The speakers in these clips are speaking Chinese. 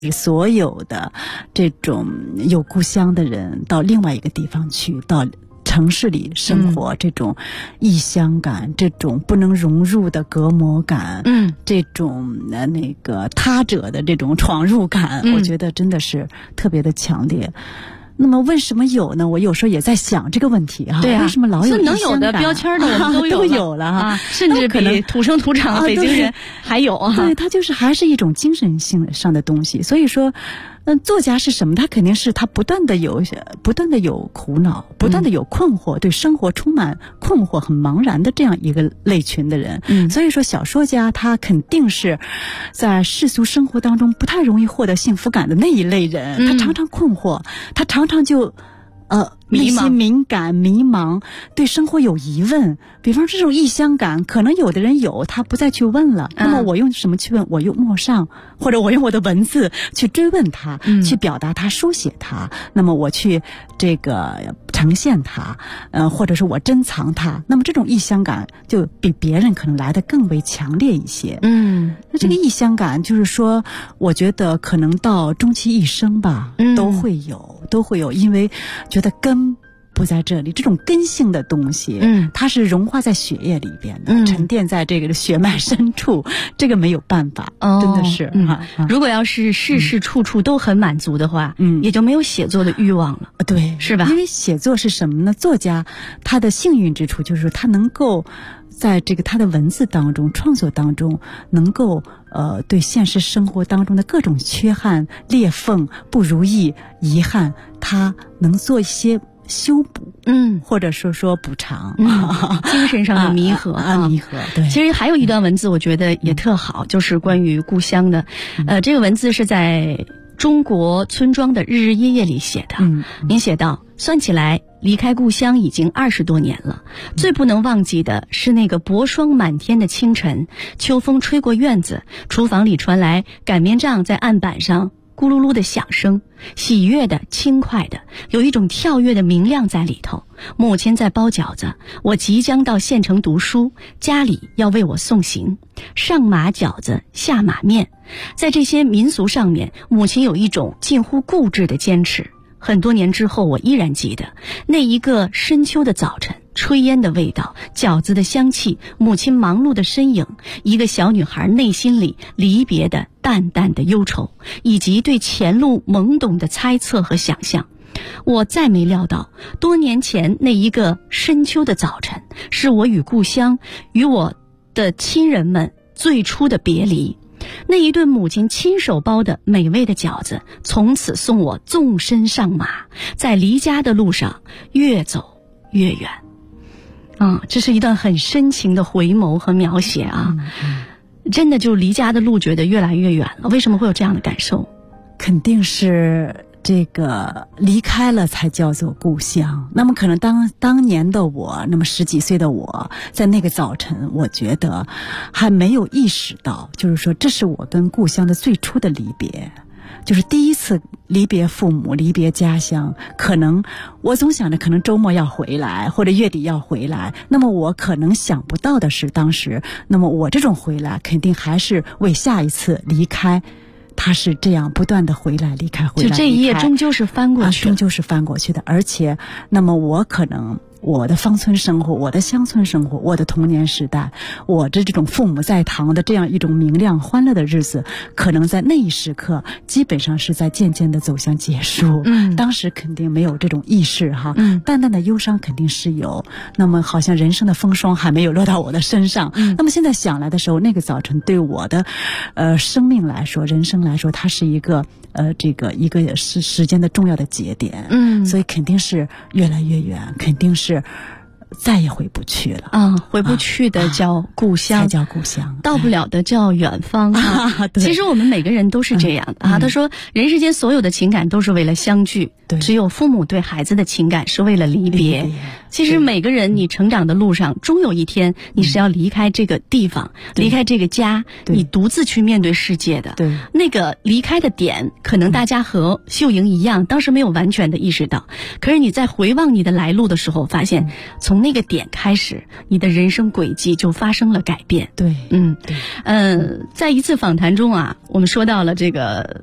所有的这种有故乡的人到另外一个地方去，到城市里生活，这种异乡感，这种不能融入的隔膜感，这种那个他者的这种闯入感，我觉得真的是特别的强烈。那么为什么有呢？我有时候也在想这个问题哈。 对啊， 为什么老有能有的标签的我们都有了哈， 甚至比土生土长的北京人还有啊。 对，它就是还是一种精神性上的东西。所以说，作家是什么？他肯定是他不断的有苦恼，不断的有困惑，对生活充满困惑、很茫然的这样一个类群的人。所以说，小说家他肯定是在世俗生活当中不太容易获得幸福感的那一类人。他常常困惑，他常常就内心敏感、迷茫，对生活有疑问。比方这种异乡感，可能有的人有，他不再去问了。那么我用什么去问？我用陌上，或者我用我的文字去追问他，去表达他、书写他。那么我去这个呈现他，或者是我珍藏他。那么这种异乡感就比别人可能来得更为强烈一些。那这个异乡感就是说，我觉得可能到终其一生吧，都会有，因为觉得根不在这里，这种根性的东西，它是融化在血液里边的，沉淀在这个血脉深处，这个没有办法，真的是。 如果要是事事处处都很满足的话，也就没有写作的欲望了， 对， 是吧？ 因为写作是什么呢？作家他的幸运之处就是说，他能够在这个他的文字当中、创作当中，能够对现实生活当中的各种缺憾、裂缝、不如意、遗憾，他能做一些修补，或者说补偿， 精神上的弥合弥合。对， 其实还有一段文字，我觉得也特好，就是关于故乡的。这个文字是在中国村庄的日日夜夜里写的。您写道：算起来，离开故乡已经20多年了。最不能忘记的是那个薄霜满天的清晨，秋风吹过院子，厨房里传来擀面杖在案板上咕噜噜的响声，喜悦的、轻快的，有一种跳跃的明亮在里头。母亲在包饺子，我即将到县城读书，家里要为我送行，上马饺子，下马面。在这些民俗上面，母亲有一种近乎固执的坚持。很多年之后，我依然记得那一个深秋的早晨，炊烟的味道，饺子的香气，母亲忙碌的身影，一个小女孩内心里离别的淡淡的忧愁，以及对前路懵懂的猜测和想象。我再没料到，多年前那一个深秋的早晨，是我与故乡、与我的亲人们最初的别离。那一顿母亲亲手包的美味的饺子，从此送我纵身上马，在离家的路上越走越远。这是一段很深情的回眸和描写啊。真的就离家的路觉得越来越远了。为什么会有这样的感受？ 肯定是这个离开了才叫做故乡。那么可能当年的我，那么10几岁的我，在那个早晨，我觉得还没有意识到，就是说这是我跟故乡的最初的离别，就是第一次离别父母，离别家乡。可能我总想着可能周末要回来，或者月底要回来，那么我可能想不到的是，当时那么我这种回来肯定还是为下一次离开，他是这样不断的回来离开， 就这一页终究是翻过去的， 终究是翻过去的。而且那么我可能我的芳村生活，我的乡村生活，我的童年时代，我的这种父母在堂的这样一种明亮欢乐的日子，可能在那一时刻基本上是在渐渐的走向结束。当时肯定没有这种意识哈，淡淡的忧伤肯定是有，那么好像人生的风霜还没有落到我的身上。那么现在想来的时候，那个早晨对我的生命来说，人生来说，它是一个这个一个时间的重要的节点。所以肯定是越来越远，肯定是再也回不去了。 回不去的叫故乡， 才叫故乡， 到不了的叫远方。其实我们每个人都是这样的他说，人世间所有的情感都是为了相聚，只有父母对孩子的情感是为了离别。其实每个人你成长的路上，终有一天你是要离开这个地方，离开这个家，你独自去面对世界的。那个离开的点，可能大家和秀莹一样，当时没有完全的意识到。可是你在回望你的来路的时候，发现从那个点开始，你的人生轨迹就发生了改变。在一次访谈中我们说到了这个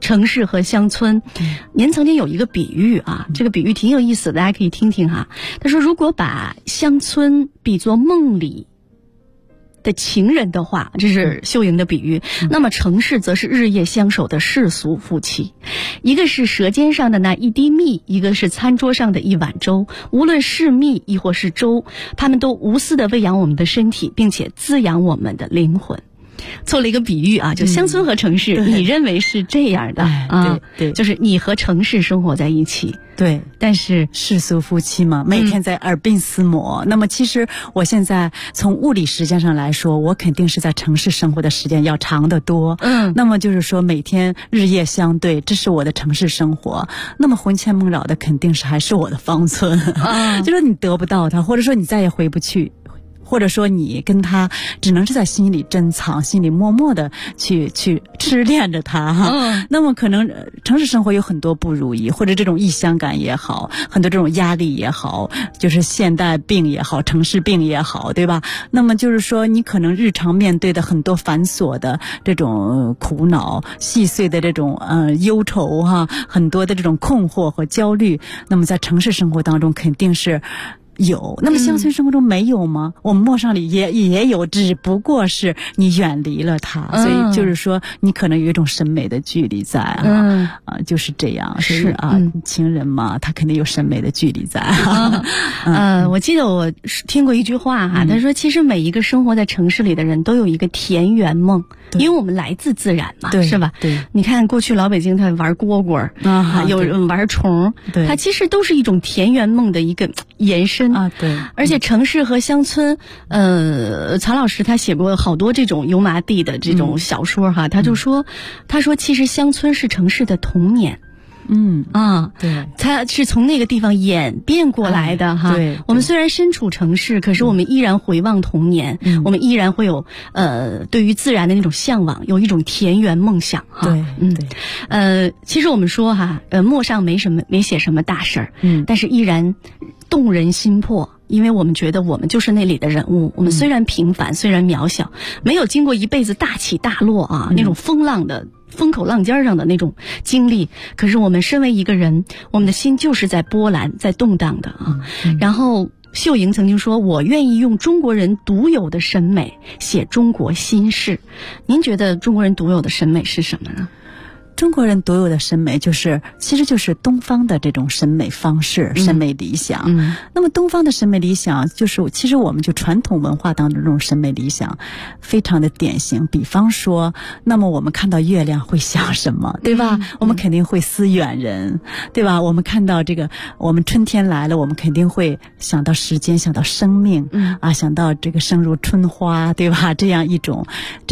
城市和乡村。您曾经有一个比喻啊，这个比喻挺有意思的，大家可以听听哈。他说，如果把乡村比作梦里的情人的话，这是秀莹的比喻，那么城市则是日夜相守的世俗夫妻，一个是舌尖上的那一滴蜜，一个是餐桌上的一碗粥，无论是蜜亦或是粥，他们都无私地喂养我们的身体，并且滋养我们的灵魂。做了一个比喻啊，就乡村和城市，你认为是这样的啊？ 对， 就是你和城市生活在一起， 对， 但是世俗夫妻嘛，每天在耳鬓厮磨。那么其实我现在从物理时间上来说，我肯定是在城市生活的时间要长得多。那么就是说每天日夜相对，这是我的城市生活。那么魂牵梦绕的肯定是还是我的芳村，就说你得不到它，或者说你再也回不去。或者说你跟他只能是在心里珍藏，心里默默的去痴恋着他哈。那么可能城市生活有很多不如意，或者这种异乡感也好，很多这种压力也好，就是现代病也好，城市病也好，对吧？那么就是说你可能日常面对的很多繁琐的这种苦恼，细碎的这种忧愁哈，很多的这种困惑和焦虑，那么在城市生活当中肯定是有。那么乡村生活中没有吗？我们陌上里也有，只不过是你远离了它，所以就是说你可能有一种审美的距离在就是这样。是情人嘛，他肯定有审美的距离在。 我记得我听过一句话哈，他说其实每一个生活在城市里的人都有一个田园梦，因为我们来自自然嘛，是吧？对，你看过去老北京他玩蝈蝈有人玩虫，它其实都是一种田园梦的一个延伸对。 而且城市和乡村，曹老师他写过好多这种油麻地的这种小说哈，他说其实乡村是城市的童年。对，它是从那个地方演变过来的哈。对，我们虽然身处城市，可是我们依然回望童年，我们依然会有对于自然的那种向往，有一种田园梦想哈。对，其实我们说哈，陌上没写什么大事儿，但是依然动人心魄。因为我们觉得我们就是那里的人物，我们虽然平凡，虽然渺小，没有经过一辈子大起大落啊，那种风口浪尖上的那种经历，可是我们身为一个人，我们的心就是在波澜，在动荡的啊。然后秀莹曾经说，我愿意用中国人独有的审美写中国心事。您觉得中国人独有的审美是什么呢？ 中国人独有的审美其实就是东方的这种审美方式、审美理想。那么东方的审美理想其实我们就传统文化当中这种审美理想非常的典型。比方说，那么我们看到月亮会想什么，对吧？我们肯定会思远人，对吧？我们看到我们春天来了，我们肯定会想到时间，想到生命，想到这个生如春花，对吧？这样一种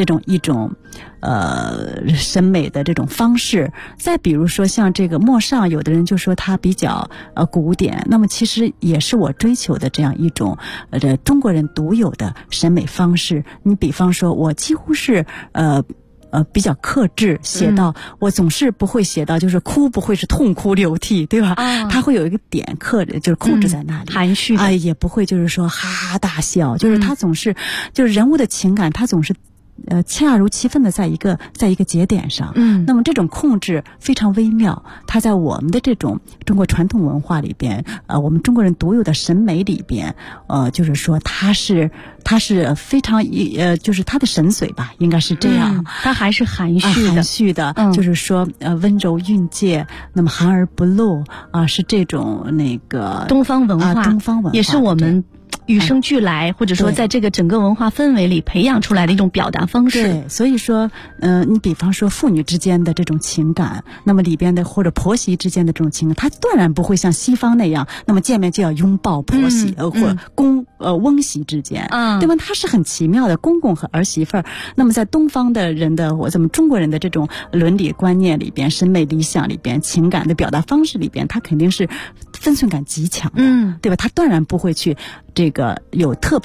审美的这种方式。再比如说像这个陌上，有的人就说它比较古典，那么其实也是我追求的这样一种中国人独有的审美方式。你比方说我几乎是比较克制，写到我总是不会写到就是哭不会是痛哭流涕，对吧？他会有一个点就是控制在那里， 含蓄也不会就是说哈哈大笑，就是他总是就是人物的情感他总是恰如其分的在一个节点上。那么这种控制非常微妙，它在我们的这种中国传统文化里边，我们中国人独有的审美里边，就是说它是非常就是它的神髓吧，应该是这样。 它还是含蓄的， 就是说温柔蕴藉，那么含而不露是这种那个东方文化也是我们与生俱来，或者说在这个整个文化氛围里培养出来的一种表达方式。 对，所以说你比方说父女之间的这种情感，那么里边的或者婆媳之间的这种情感，它断然不会像西方那样，那么见面就要拥抱婆媳，或者翁媳之间，对吧？它是很奇妙的，公公和儿媳妇儿。那么在东方的人的咱们中国人的这种伦理观念里边、审美理想里边、情感的表达方式里边，它肯定是分寸感极强的，对吧？它断然不会去这个有特别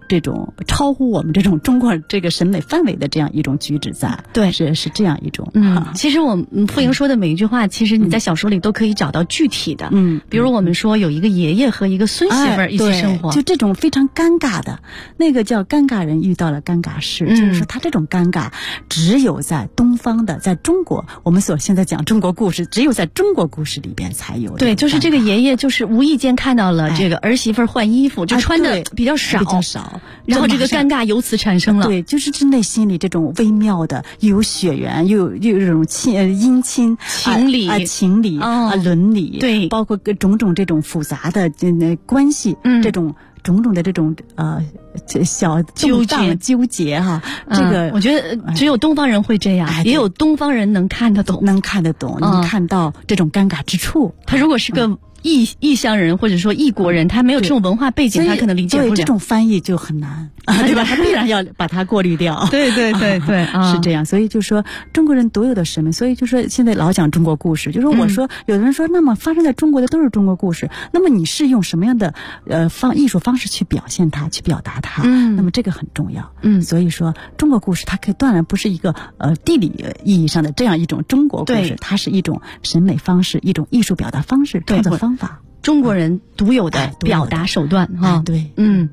这种超乎我们这种中国这个审美范围的这样一种举止在。 对， 是这样一种。 其实我们傅莹说的每一句话，其实你在小说里都可以找到具体的。比如我们说有一个爷爷和一个孙媳妇儿一起生活， 就这种非常尴尬的，那个叫尴尬人遇到了尴尬事，就是说他这种尴尬只有在东方的，在中国，我们所现在讲中国故事，只有在中国故事里边才有。 对，就是这个爷爷就是无意间看到了这个儿媳妇换衣服，就穿的比较少，然后这个尴尬由此产生了。 对，就是内心里这种微妙的，又有血缘，又有这种姻亲情理、 情理伦理， 对， 包括种种这种复杂的关系，这种种种的这种小纠结哈。这个我觉得只有东方人会这样，也有东方人能看得懂，能看到这种尴尬之处。 他如果是个异乡人或者说异国人，他没有这种文化背景，他可能理解不了。 对，这种翻译就很难，对吧？他必然要把它过滤掉。 对， 是这样。所以就说中国人独有的审美，所以就说现在老讲中国故事，就是我说有的人说，那么发生在中国的都是中国故事，那么你是用什么样的艺术方式去表现它，去表达它？那么这个很重要。所以说中国故事它当然不是一个地理意义上的这样一种中国故事，它是一种审美方式，一种艺术表达方式，创作方法。 中国人独有的表达手段哈。 对，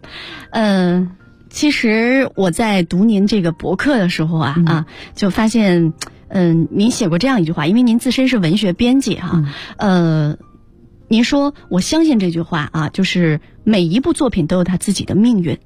其实我在读您这个博客的时候就发现，您写过这样一句话，因为您自身是文学编辑哈，您说我相信这句话就是每一部作品都有它自己的命运。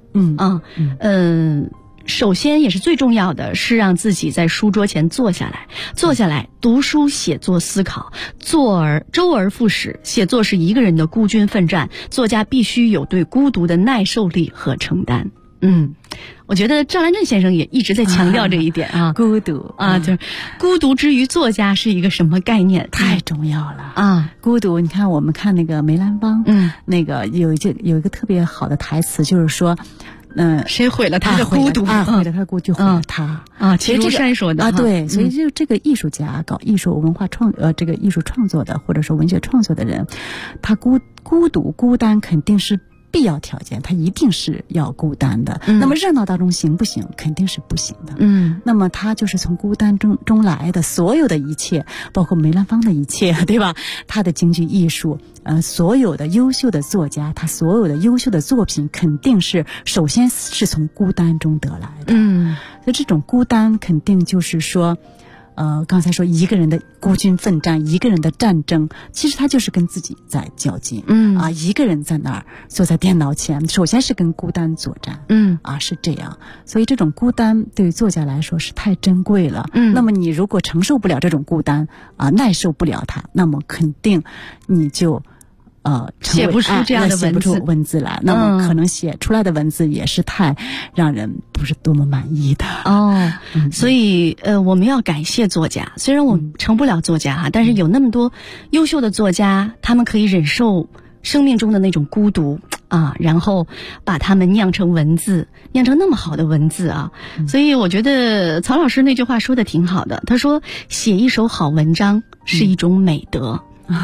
首先也是最重要的是让自己在书桌前坐下来读书写作思考，周而复始。写作是一个人的孤军奋战，作家必须有对孤独的耐受力和承担。我觉得赵兰正先生也一直在强调这一点孤独就是孤独之于作家是一个什么概念？ 太重要了孤独，你看我们看那个梅兰芳，那个有一个特别好的台词，就是说谁毁了他的孤独毁了他的孤独，就毁了他其实这个山说的对，所以就这个艺术家搞艺术文化这个艺术创作的，或者说文学创作的人，他孤独孤单肯定是必要条件，他一定是要孤单的。那么热闹当中行不行？肯定是不行的。那么他就是从孤单中来的，所有的一切，包括梅兰芳的一切，对吧？他的京剧艺术，所有的优秀的作家，他所有的优秀的作品，肯定是首先是从孤单中得来的。所以这种孤单肯定就是说。刚才说一个人的孤军奋战，一个人的战争，其实他就是跟自己在较劲。一个人在那儿坐在电脑前，首先是跟孤单作战。是这样。所以这种孤单对于作家来说是太珍贵了。那么你如果承受不了这种孤单耐受不了它，那么肯定你就写不出这样的文字来，那么可能写出来的文字也是太让人不是多么满意的。 所以我们要感谢作家，虽然我成不了作家但是有那么多优秀的作家，他们可以忍受生命中的那种孤独然后把它们酿成文字，酿成那么好的文字所以我觉得曹老师那句话说的挺好的，他说写一首好文章是一种美德。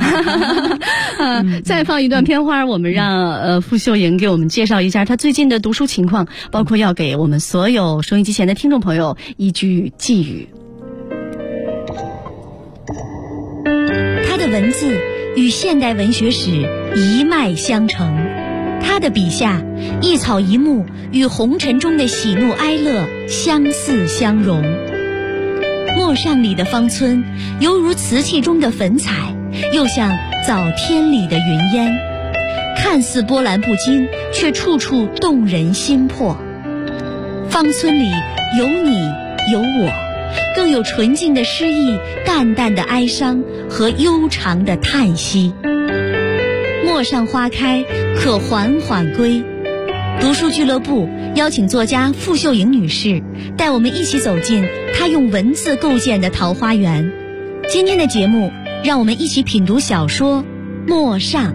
再放一段片花，我们让傅秀莹给我们介绍一下她最近的读书情况，包括要给我们所有收音机前的听众朋友一句寄语。 她的文字与现代文学史一脉相承，她的笔下一草一木与红尘中的喜怒哀乐相似相融。陌上里的芳村犹如瓷器中的粉彩，又像早天里的云烟，看似波澜不惊，却处处动人心魄。芳村里有你有我，更有纯净的诗意，淡淡的哀伤和悠长的叹息。陌上花开，可缓缓归。读书俱乐部邀请作家傅秀莹女士带我们一起走进她用文字构建的桃花源。今天的节目，让我们一起品读小说《陌上》。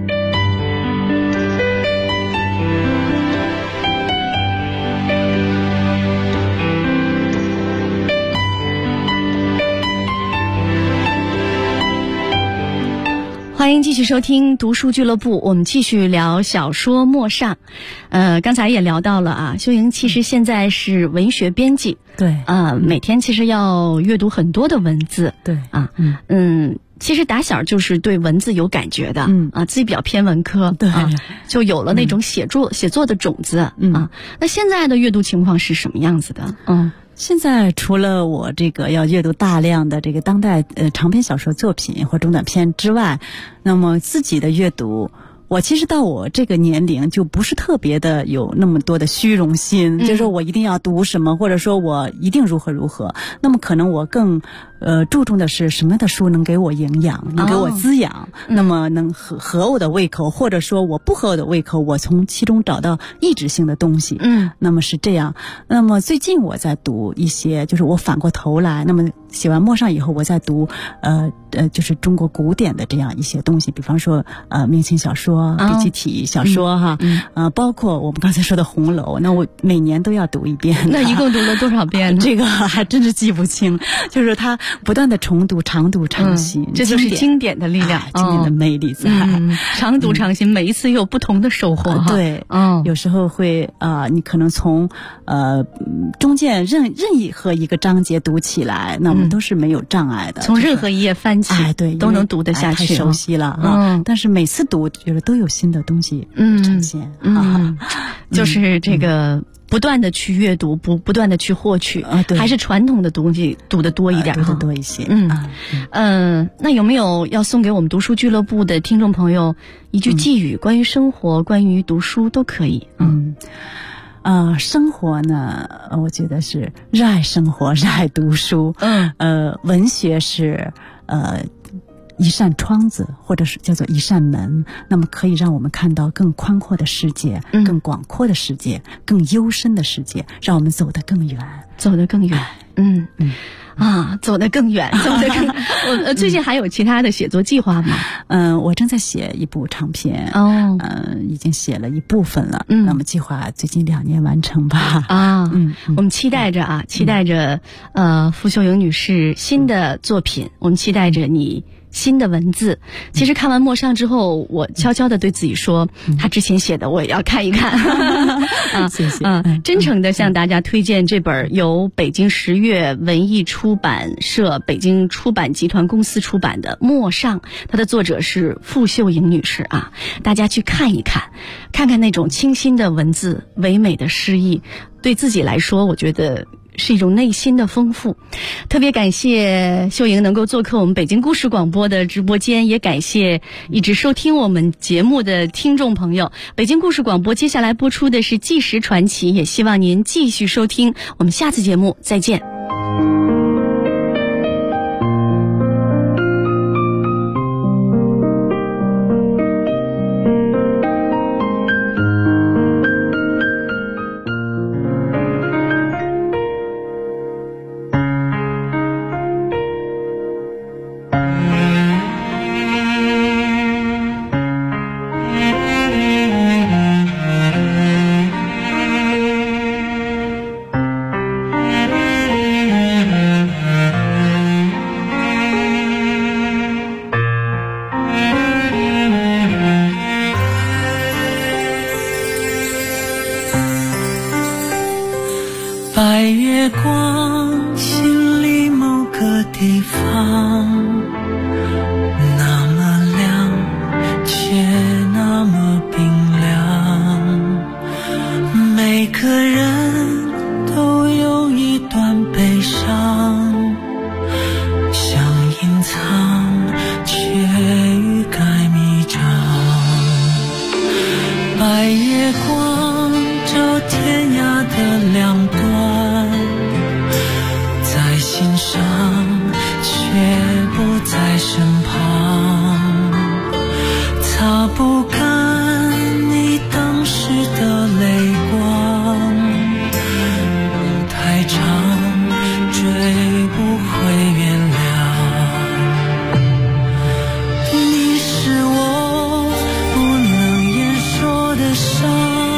欢迎继续收听读书俱乐部，我们继续聊小说《陌上》。刚才也聊到了啊，秀莹其实现在是文学编辑， 对每天其实要阅读很多的文字， 对啊，其实打小就是对文字有感觉的，自己比较偏文科， 对就有了那种写作的种子啊。那现在的阅读情况是什么样子的？ 现在除了我这个要阅读大量的这个当代长篇小说作品或中短篇之外，那么自己的阅读，我其实到我这个年龄就不是特别的有那么多的虚荣心，就是说我一定要读什么，或者说我一定如何。那么可能我更注重的是什么样的书能给我营养，能给我滋养，那么能合我的胃口，或者说我不合我的胃口，我从其中找到抑制性的东西。那么是这样。那么最近我在读一些，就是我反过头来，那么写完《陌上》以后，我在读就是中国古典的这样一些东西，比方说明清小说、第几体小说哈，包括我们刚才说的《红楼》，那我每年都要读一遍。 那一共读了多少遍呢？ 这个还真是记不清，就是它不断的重读、常读常新， 这就是经典的力量， 经典的魅力在。 常读常新，每一次有不同的收获。 对，有时候会你可能从中间任意和一个章节读起来，那我们都是没有障碍的， 从任何一页翻起， 对， 都能读得下去， 太熟悉了但是每次读，觉得都有新的东西呈现。 就是这个。不断的去阅读，不断的去获取，还是传统的东西读得多一点， 读得多一些。 那有没有要送给我们读书俱乐部的听众朋友一句寄语，关于生活，关于读书都可以。 生活呢，我觉得是热爱生活，热爱读书。文学是一扇窗子，或者是叫做一扇门，那么可以让我们看到更宽阔的世界，更广阔的世界，更幽深的世界，让我们走得更远， 走得更远。走得更远，走得更。我最近还有其他的写作计划吗？ 我正在写一部长篇，已经写了一部分了。那么计划最近2年完成吧。 我们期待着期待着傅秀莹女士新的作品，我们期待着你新的文字。其实看完《陌上》之后，我悄悄地对自己说，他之前写的我也要看一看。 谢谢。 真诚地向大家推荐这本由北京十月文艺出版社、北京出版集团公司出版的《陌上》，它的作者是傅秀莹女士啊，大家去看一看，看看那种清新的文字、唯美的诗意，对自己来说，我觉得是一种内心的丰富。特别感谢秀莹能够做客我们北京故事广播的直播间，也感谢一直收听我们节目的听众朋友。北京故事广播接下来播出的是纪实传奇，也希望您继续收听，我们下次节目再见。 白月光，心里某个地方，那么亮，却那么冰凉。每个人都有一段悲伤，想隐藏，却欲盖弥彰。白月光照天涯的两端，在心上，却不在身旁，擦不干你当时的泪光，路太长，追不回原谅。你是我不能言说的伤，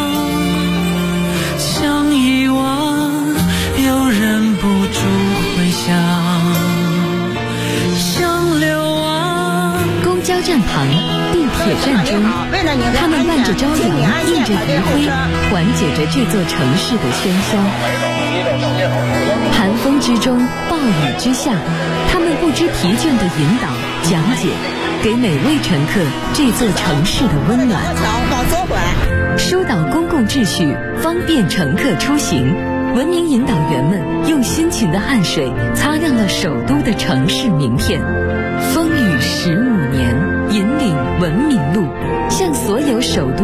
想遗忘又忍不住回想，想流亡。 公交站旁、地铁站中，他们伴着朝阳，映着余晖，缓解着这座城市的喧嚣。寒风之中，暴雨之下，他们不知疲倦地引导、讲解，给每位乘客这座城市的温暖。疏导公共秩序，方便乘客出行。文明引导员们用辛勤的汗水擦亮了首都的城市名片。风雨15年，引领文明路，向所有首都